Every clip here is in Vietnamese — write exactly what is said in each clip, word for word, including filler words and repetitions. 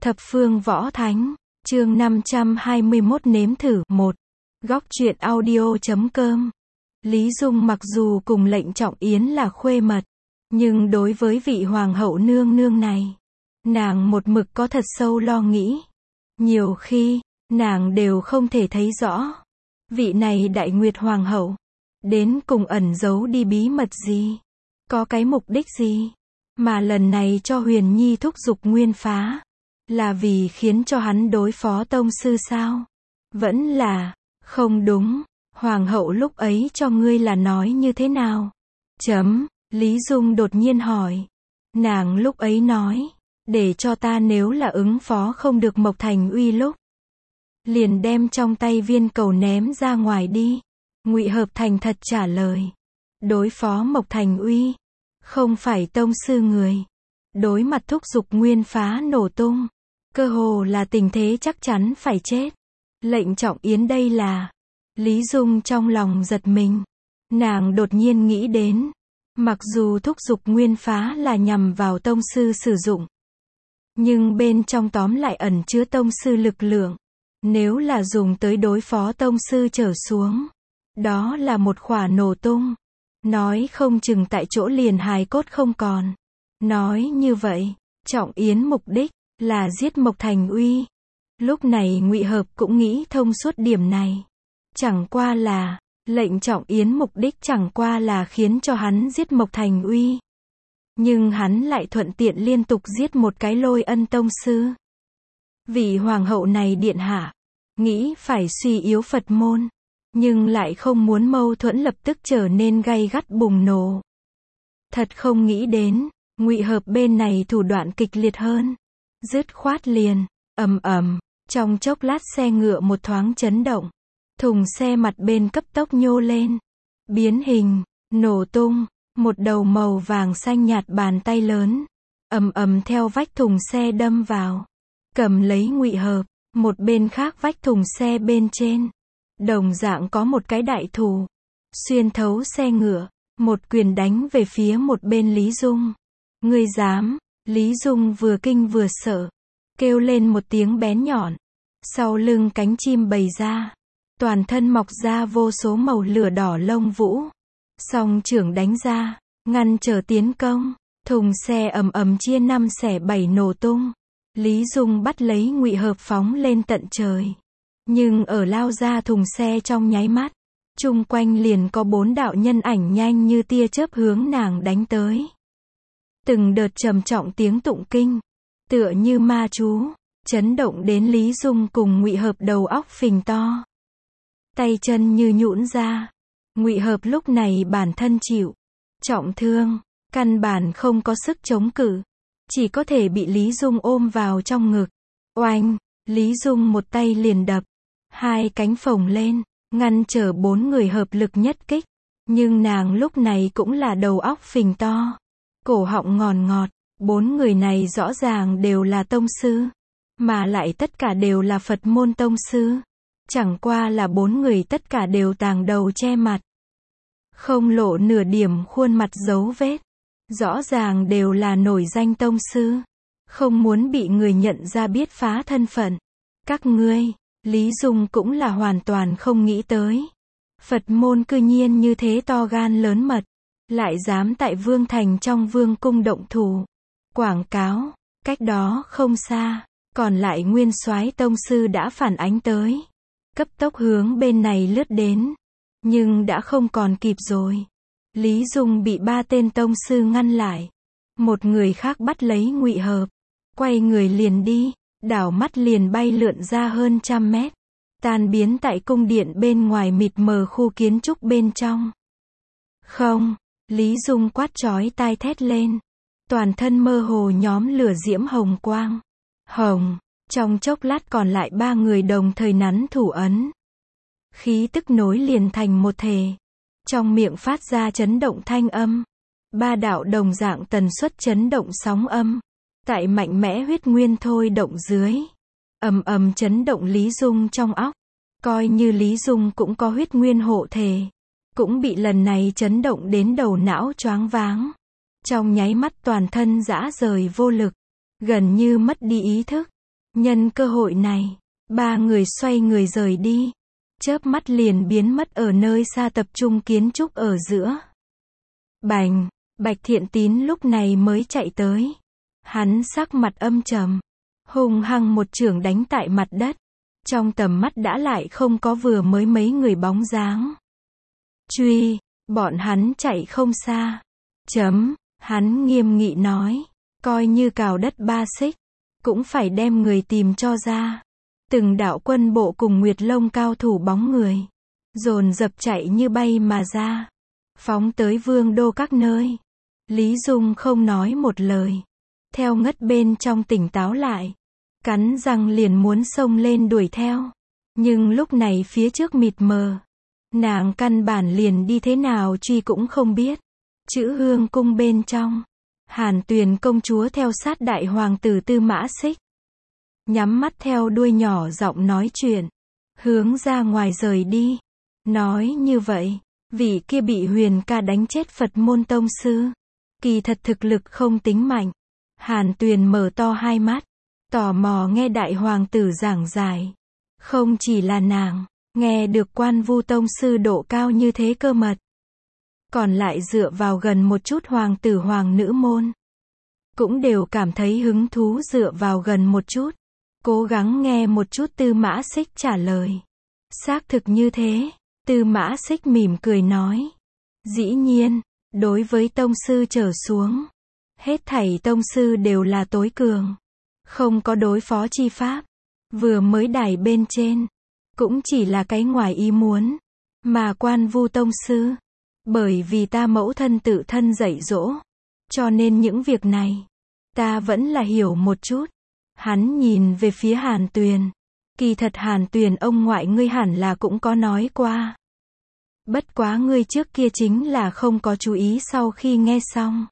Thập phương võ thánh, chương năm trăm hai mươi mốt nếm thử, một. Góc truyện audio.com. Lý Dung mặc dù cùng lệnh Trọng Yến là khuê mật, nhưng đối với vị hoàng hậu nương nương này, nàng một mực có thật sâu lo nghĩ. Nhiều khi, nàng đều không thể thấy rõ, vị này đại nguyệt hoàng hậu, đến cùng ẩn giấu đi bí mật gì, có cái mục đích gì, mà lần này cho Huyền Nhi thúc giục nguyên phá, là vì khiến cho hắn đối phó tông sư sao? Vẫn là, không đúng, hoàng hậu lúc ấy cho ngươi là nói như thế nào? Chấm, Lý Dung đột nhiên hỏi. Nàng lúc ấy nói, để cho ta nếu là ứng phó không được Mộc Thành Uy lúc, liền đem trong tay viên cầu ném ra ngoài đi. Ngụy Hợp thành thật trả lời. Đối phó Mộc Thành Uy, không phải tông sư người. Đối mặt thúc giục nguyên phá nổ tung, cơ hồ là tình thế chắc chắn phải chết. Lệnh Trọng Yến đây là... Lý Dung trong lòng giật mình. Nàng đột nhiên nghĩ đến, mặc dù thúc giục nguyên phá là nhằm vào tông sư sử dụng, nhưng bên trong tóm lại ẩn chứa tông sư lực lượng. Nếu là dùng tới đối phó tông sư trở xuống, đó là một quả nổ tung. Nói không chừng tại chỗ liền hài cốt không còn. Nói như vậy, Trọng Yến mục đích là giết Mộc Thành Uy. Lúc này Ngụy Hợp cũng nghĩ thông suốt điểm này. Chẳng qua là, lệnh Trọng Yến mục đích chẳng qua là khiến cho hắn giết Mộc Thành Uy. Nhưng hắn lại thuận tiện liên tục giết một cái Lôi Ân tông sư. Vị hoàng hậu này điện hạ, nghĩ phải suy yếu Phật môn, nhưng lại không muốn mâu thuẫn lập tức trở nên gay gắt bùng nổ. Thật không nghĩ đến, Ngụy Hợp bên này thủ đoạn kịch liệt hơn. Dứt khoát liền, ầm ầm, trong chốc lát xe ngựa một thoáng chấn động. Thùng xe mặt bên cấp tốc nhô lên, biến hình, nổ tung, một đầu màu vàng xanh nhạt bàn tay lớn, ầm ầm theo vách thùng xe đâm vào, cầm lấy Ngụy Hợp. Một bên khác vách thùng xe bên trên, đồng dạng có một cái đại thủ, xuyên thấu xe ngựa, một quyền đánh về phía một bên Lý Dung. Ngươi dám? Lý Dung vừa kinh vừa sợ, kêu lên một tiếng bén nhọn, sau lưng cánh chim bày ra, toàn thân mọc ra vô số màu lửa đỏ lông vũ, song trưởng đánh ra, ngăn trở tiến công, thùng xe ầm ầm chia năm xẻ bảy nổ tung. Lý Dung bắt lấy Ngụy Hợp phóng lên tận trời, nhưng ở lao ra thùng xe trong nháy mắt, chung quanh liền có bốn đạo nhân ảnh nhanh như tia chớp hướng nàng đánh tới. Từng đợt trầm trọng tiếng tụng kinh, tựa như ma chú, chấn động đến Lý Dung cùng Ngụy Hợp đầu óc phình to. Tay chân như nhũn ra. Ngụy Hợp lúc này bản thân chịu trọng thương, căn bản không có sức chống cự, chỉ có thể bị Lý Dung ôm vào trong ngực. Oanh, Lý Dung một tay liền đập, hai cánh phồng lên, ngăn trở bốn người hợp lực nhất kích. Nhưng nàng lúc này cũng là đầu óc phình to, cổ họng ngòn ngọt. Bốn người này rõ ràng đều là tông sư, mà lại tất cả đều là Phật môn tông sư. Chẳng qua là bốn người tất cả đều tàng đầu che mặt, không lộ nửa điểm khuôn mặt dấu vết. Rõ ràng đều là nổi danh tông sư, không muốn bị người nhận ra biết phá thân phận. Các ngươi, Lý Dung cũng là hoàn toàn không nghĩ tới. Phật môn cư nhiên như thế to gan lớn mật, lại dám tại Vương Thành trong Vương cung động thủ. Quảng cáo, cách đó không xa, còn lại nguyên soái tông sư đã phản ánh tới. Cấp tốc hướng bên này lướt đến, nhưng đã không còn kịp rồi. Lý Dung bị ba tên tông sư ngăn lại. Một người khác bắt lấy Ngụy Hợp, quay người liền đi, đảo mắt liền bay lượn ra hơn trăm mét, tan biến tại cung điện bên ngoài mịt mờ khu kiến trúc bên trong. Không, Lý Dung quát chói tai thét lên, toàn thân mơ hồ nhóm lửa diễm hồng quang. Hồng, trong chốc lát còn lại ba người đồng thời nắn thủ ấn. Khí tức nối liền thành một thể. Trong miệng phát ra chấn động thanh âm. Ba đạo đồng dạng tần suất chấn động sóng âm. Tại mạnh mẽ huyết nguyên thôi động dưới, ầm ầm chấn động Lý Dung trong óc. Coi như Lý Dung cũng có huyết nguyên hộ thể, cũng bị lần này chấn động đến đầu não choáng váng. Trong nháy mắt toàn thân rã rời vô lực, gần như mất đi ý thức. Nhân cơ hội này, ba người xoay người rời đi. Chớp mắt liền biến mất ở nơi xa tập trung kiến trúc ở giữa. Bành, Bạch Thiện Tín lúc này mới chạy tới. Hắn sắc mặt âm trầm, hung hăng một chưởng đánh tại mặt đất. Trong tầm mắt đã lại không có vừa mới mấy người bóng dáng. Truy, bọn hắn chạy không xa. Chấm, hắn nghiêm nghị nói, coi như cào đất ba xích, cũng phải đem người tìm cho ra. Từng đạo quân bộ cùng Nguyệt Long cao thủ bóng người, dồn dập chạy như bay mà ra, phóng tới vương đô các nơi. Lý Dung không nói một lời, theo ngất bên trong tỉnh táo lại, cắn răng liền muốn xông lên đuổi theo. Nhưng lúc này phía trước mịt mờ, nàng căn bản liền đi thế nào truy cũng không biết. Chữ Hương cung bên trong, Hàn Tuyền công chúa theo sát đại hoàng tử Tư Mã Xích, nhắm mắt theo đuôi nhỏ giọng nói chuyện, hướng ra ngoài rời đi. Nói như vậy, vị kia bị Huyền ca đánh chết Phật môn tông sư, kỳ thật thực lực không tính mạnh. Hàn Tuyền mở to hai mắt, tò mò nghe đại hoàng tử giảng giải. Không chỉ là nàng, nghe được Quan Vu tông sư độ cao như thế cơ mật, còn lại dựa vào gần một chút hoàng tử hoàng nữ môn, cũng đều cảm thấy hứng thú dựa vào gần một chút, cố gắng nghe một chút Tư Mã Xích trả lời. Xác thực như thế, Tư Mã Xích mỉm cười nói. Dĩ nhiên, đối với tông sư trở xuống, hết thảy tông sư đều là tối cường, không có đối phó chi pháp. Vừa mới đài bên trên, cũng chỉ là cái ngoài ý muốn, mà Quan Vu tông sư, bởi vì ta mẫu thân tự thân dạy dỗ, cho nên những việc này, ta vẫn là hiểu một chút. Hắn nhìn về phía Hàn Tuyền. Kỳ thật Hàn Tuyền ông ngoại ngươi hẳn là cũng có nói qua. Bất quá ngươi trước kia chính là không có chú ý sau khi nghe xong.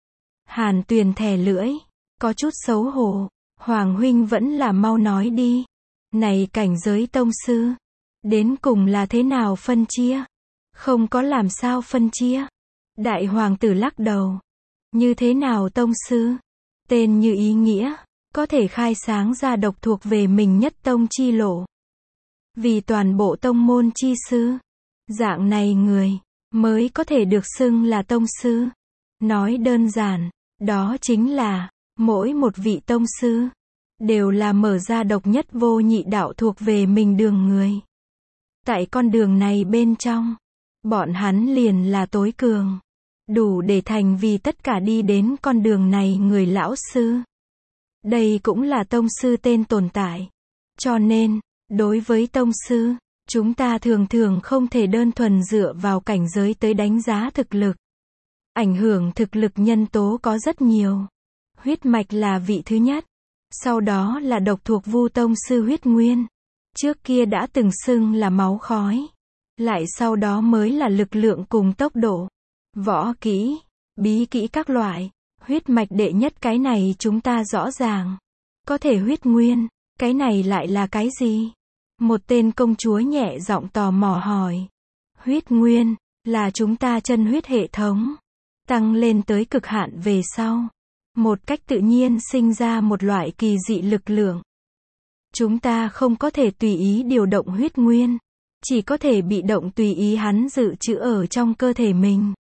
Hàn Tuyền thè lưỡi, có chút xấu hổ. Hoàng huynh vẫn là mau nói đi. Này cảnh giới tông sư, đến cùng là thế nào phân chia? Không có làm sao phân chia. Đại hoàng tử lắc đầu. Như thế nào tông sư? Tên như ý nghĩa, có thể khai sáng ra độc thuộc về mình nhất tông chi lộ. Vì toàn bộ tông môn chi sư, dạng này người, mới có thể được xưng là tông sư. Nói đơn giản, đó chính là, mỗi một vị tông sư, đều là mở ra độc nhất vô nhị đạo thuộc về mình đường người. Tại con đường này bên trong, bọn hắn liền là tối cường, đủ để thành vì tất cả đi đến con đường này người lão sư. Đây cũng là tông sư tên tồn tại. Cho nên, đối với tông sư, chúng ta thường thường không thể đơn thuần dựa vào cảnh giới tới đánh giá thực lực. Ảnh hưởng thực lực nhân tố có rất nhiều. Huyết mạch là vị thứ nhất. Sau đó là độc thuộc Vu tông sư huyết nguyên. Trước kia đã từng xưng là máu khói. Lại sau đó mới là lực lượng cùng tốc độ. Võ kỹ, bí kỹ các loại. Huyết mạch đệ nhất cái này chúng ta rõ ràng. Có thể huyết nguyên, cái này lại là cái gì? Một tên công chúa nhẹ giọng tò mò hỏi. Huyết nguyên, là chúng ta chân huyết hệ thống. Tăng lên tới cực hạn về sau. Một cách tự nhiên sinh ra một loại kỳ dị lực lượng. Chúng ta không có thể tùy ý điều động huyết nguyên. Chỉ có thể bị động tùy ý hắn dự trữ ở trong cơ thể mình.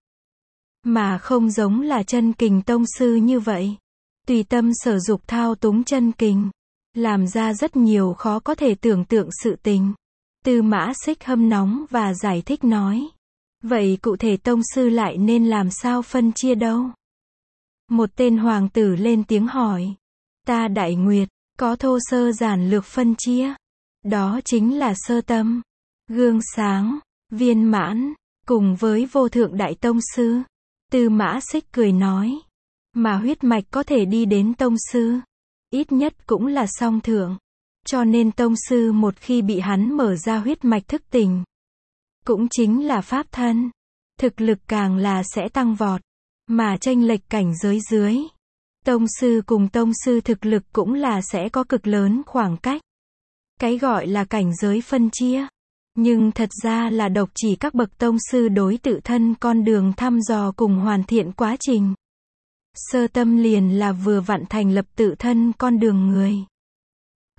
Mà không giống là chân kình tông sư như vậy. Tùy tâm sở dục thao túng chân kình. Làm ra rất nhiều khó có thể tưởng tượng sự tình. Tư Mã Xích hâm nóng và giải thích nói. Vậy cụ thể tông sư lại nên làm sao phân chia đâu? Một tên hoàng tử lên tiếng hỏi. Ta Đại Nguyệt, có thô sơ giản lược phân chia. Đó chính là sơ tâm, gương sáng, viên mãn, cùng với vô thượng đại tông sư. Tư Mã Xích cười nói. Mà huyết mạch có thể đi đến tông sư, ít nhất cũng là song thượng. Cho nên tông sư một khi bị hắn mở ra huyết mạch thức tỉnh, cũng chính là pháp thân, thực lực càng là sẽ tăng vọt. Mà chênh lệch cảnh giới dưới, tông sư cùng tông sư thực lực cũng là sẽ có cực lớn khoảng cách. Cái gọi là cảnh giới phân chia, nhưng thật ra là độc chỉ các bậc tông sư đối tự thân con đường thăm dò cùng hoàn thiện quá trình. Sơ tâm liền là vừa vặn thành lập tự thân con đường người.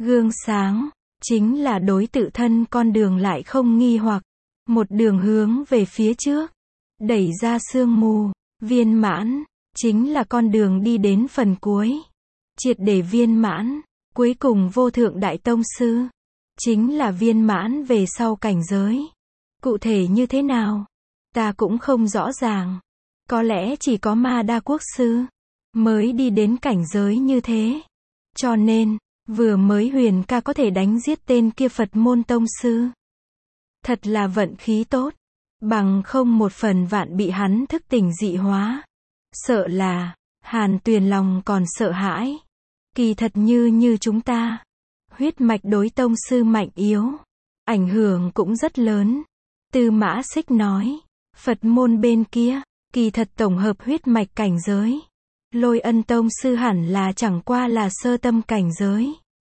Gương sáng, chính là đối tự thân con đường lại không nghi hoặc, một đường hướng về phía trước, đẩy ra sương mù, viên mãn, chính là con đường đi đến phần cuối, triệt để viên mãn, cuối cùng vô thượng đại tông sư, chính là viên mãn về sau cảnh giới. Cụ thể như thế nào? Ta cũng không rõ ràng. Có lẽ chỉ có Ma Đa Quốc sư mới đi đến cảnh giới như thế. Cho nên, vừa mới Huyền ca có thể đánh giết tên kia Phật môn tông sư. Thật là vận khí tốt. Bằng không một phần vạn bị hắn thức tỉnh dị hóa. Sợ là, Hàn Tuyền lòng còn sợ hãi. Kỳ thật như như chúng ta. Huyết mạch đối tông sư mạnh yếu. Ảnh hưởng cũng rất lớn. Tư Mã Xích nói. Phật môn bên kia, kỳ thật tổng hợp huyết mạch cảnh giới. Lôi Ân tông sư hẳn là chẳng qua là sơ tâm cảnh giới.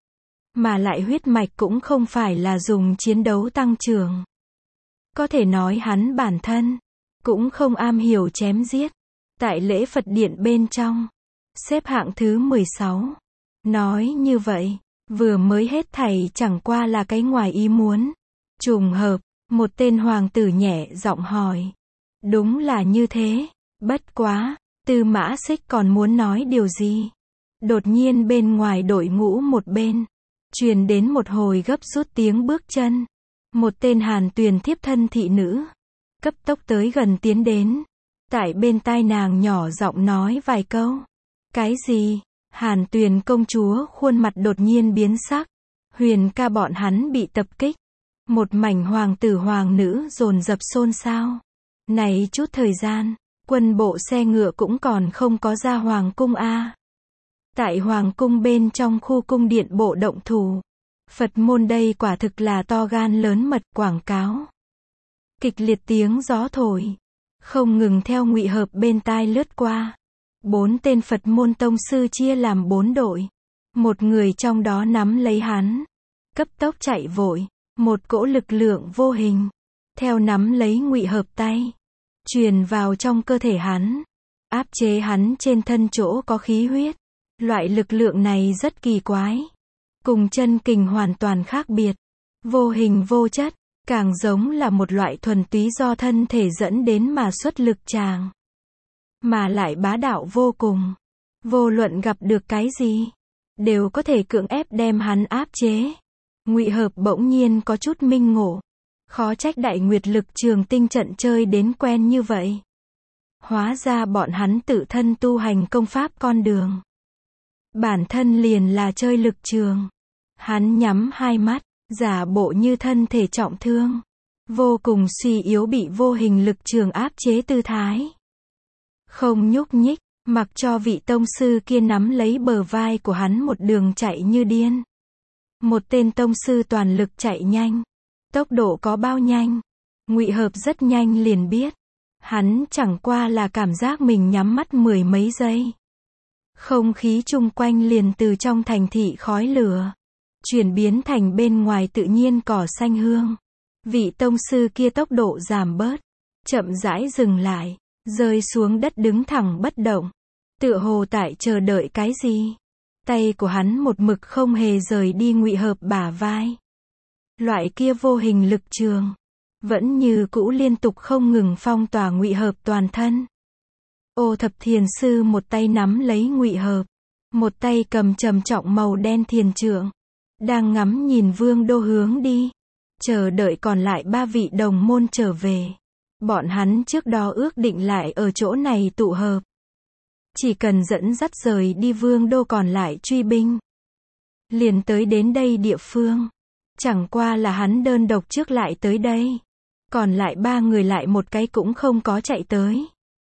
Mà lại huyết mạch cũng không phải là dùng chiến đấu tăng trưởng. Có thể nói hắn bản thân cũng không am hiểu chém giết. Tại lễ Phật điện bên trong, xếp hạng thứ mười sáu. Nói như vậy, vừa mới hết thảy chẳng qua là cái ngoài ý muốn. Trùng hợp, một tên hoàng tử nhẹ giọng hỏi. Đúng là như thế, bất quá, Tư Mã Xích còn muốn nói điều gì. Đột nhiên bên ngoài đội ngũ một bên, truyền đến một hồi gấp rút tiếng bước chân. Một tên Hàn Tuyền thiếp thân thị nữ, cấp tốc tới gần tiến đến. Tại bên tai nàng nhỏ giọng nói vài câu. Cái gì? Hàn Tuyền công chúa khuôn mặt đột nhiên biến sắc. Huyền ca bọn hắn bị tập kích. Một mảnh hoàng tử hoàng nữ dồn dập xôn xao. Này chút thời gian, quân bộ xe ngựa cũng còn không có ra hoàng cung a. Tại hoàng cung bên trong khu cung điện bộ động thủ. Phật môn đây quả thực là to gan lớn mật quảng cáo. Kịch liệt tiếng gió thổi, không ngừng theo Ngụy Hợp bên tai lướt qua. Bốn tên Phật môn tông sư chia làm bốn đội. Một người trong đó nắm lấy hắn, cấp tốc chạy vội. Một cỗ lực lượng vô hình, theo nắm lấy Ngụy Hợp tay, truyền vào trong cơ thể hắn, áp chế hắn trên thân chỗ có khí huyết. Loại lực lượng này rất kỳ quái, cùng chân kình hoàn toàn khác biệt, vô hình vô chất, càng giống là một loại thuần túy do thân thể dẫn đến mà xuất lực tràng, mà lại bá đạo vô cùng. Vô luận gặp được cái gì, đều có thể cưỡng ép đem hắn áp chế. Ngụy Hợp bỗng nhiên có chút minh ngộ. Khó trách Đại Nguyệt Lực Trường Tinh trận chơi đến quen như vậy. Hóa ra bọn hắn tự thân tu hành công pháp con đường. Bản thân liền là chơi lực trường. Hắn nhắm hai mắt, giả bộ như thân thể trọng thương. Vô cùng suy yếu bị vô hình lực trường áp chế tư thái. Không nhúc nhích, mặc cho vị tông sư kia nắm lấy bờ vai của hắn một đường chạy như điên. Một tên tông sư toàn lực chạy nhanh. Tốc độ có bao nhanh? Ngụy Hợp rất nhanh liền biết. Hắn chẳng qua là cảm giác mình nhắm mắt mười mấy giây. Không khí chung quanh liền từ trong thành thị khói lửa, chuyển biến thành bên ngoài tự nhiên cỏ xanh hương. Vị tông sư kia tốc độ giảm bớt, chậm rãi dừng lại, rơi xuống đất đứng thẳng bất động. Tựa hồ tại chờ đợi cái gì. Tay của hắn một mực không hề rời đi Ngụy Hợp bả vai. Loại kia vô hình lực trường, vẫn như cũ liên tục không ngừng phong tỏa Ngụy Hợp toàn thân. Ô Thập Thiền sư một tay nắm lấy Ngụy Hợp, một tay cầm trầm trọng màu đen thiền trượng, đang ngắm nhìn Vương đô hướng đi, chờ đợi còn lại ba vị đồng môn trở về. Bọn hắn trước đó ước định lại ở chỗ này tụ hợp. Chỉ cần dẫn dắt rời đi Vương đô còn lại truy binh, liền tới đến đây địa phương. Chẳng qua là hắn đơn độc trước lại tới đây. Còn lại ba người lại một cái cũng không có chạy tới.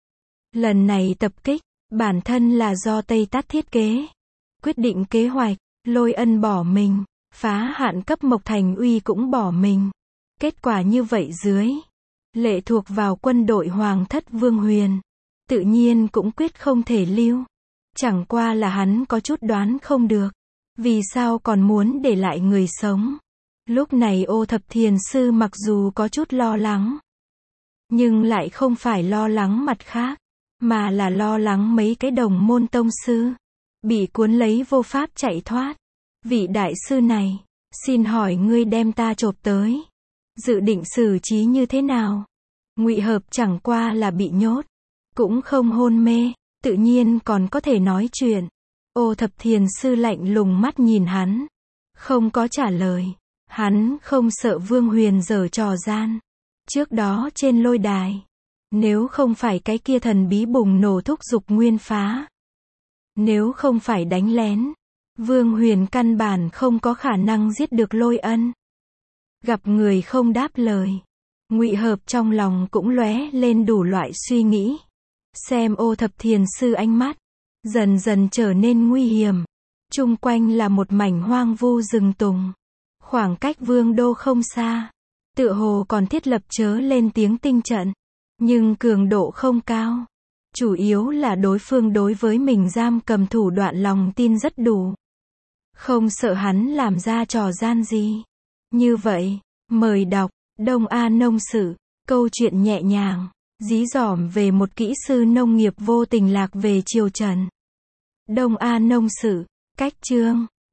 Lần này tập kích, bản thân là do Tây Tát thiết kế. Quyết định kế hoạch, Lôi Ân bỏ mình, phá hạn cấp Mộc Thành Uy cũng bỏ mình. Kết quả như vậy dưới, lệ thuộc vào quân đội Hoàng thất Vương Huyền, tự nhiên cũng quyết không thể lưu. Chẳng qua là hắn có chút đoán không được. Vì sao còn muốn để lại người sống? Lúc này Ô Thập Thiền sư mặc dù có chút lo lắng, nhưng lại không phải lo lắng mặt khác, mà là lo lắng mấy cái đồng môn tông sư bị cuốn lấy vô pháp chạy thoát. Vị đại sư này, xin hỏi ngươi đem ta chộp tới, dự định xử trí như thế nào? Ngụy Hợp chẳng qua là bị nhốt, cũng không hôn mê, tự nhiên còn có thể nói chuyện. Ô Thập Thiền sư lạnh lùng mắt nhìn hắn, không có trả lời. Hắn không sợ Vương Huyền giở trò gian. Trước đó trên lôi đài, nếu không phải cái kia thần bí bùng nổ thúc giục nguyên phá, nếu không phải đánh lén, Vương Huyền căn bản không có khả năng giết được Lôi Ân. Gặp người không đáp lời, Ngụy Hợp trong lòng cũng lóe lên đủ loại suy nghĩ. Xem Ô Thập Thiền sư ánh mắt dần dần trở nên nguy hiểm. Chung quanh là một mảnh hoang vu rừng tùng, khoảng cách vương đô không xa, tựa hồ còn thiết lập chớ lên tiếng tinh trận, nhưng cường độ không cao. Chủ yếu là đối phương đối với mình giam cầm thủ đoạn lòng tin rất đủ, không sợ hắn làm ra trò gian gì. Như vậy, mời đọc Đông A Nông Sự, câu chuyện nhẹ nhàng, dí dỏm về một kỹ sư nông nghiệp vô tình lạc về triều Trần. Đông A Nông Sự, cách chương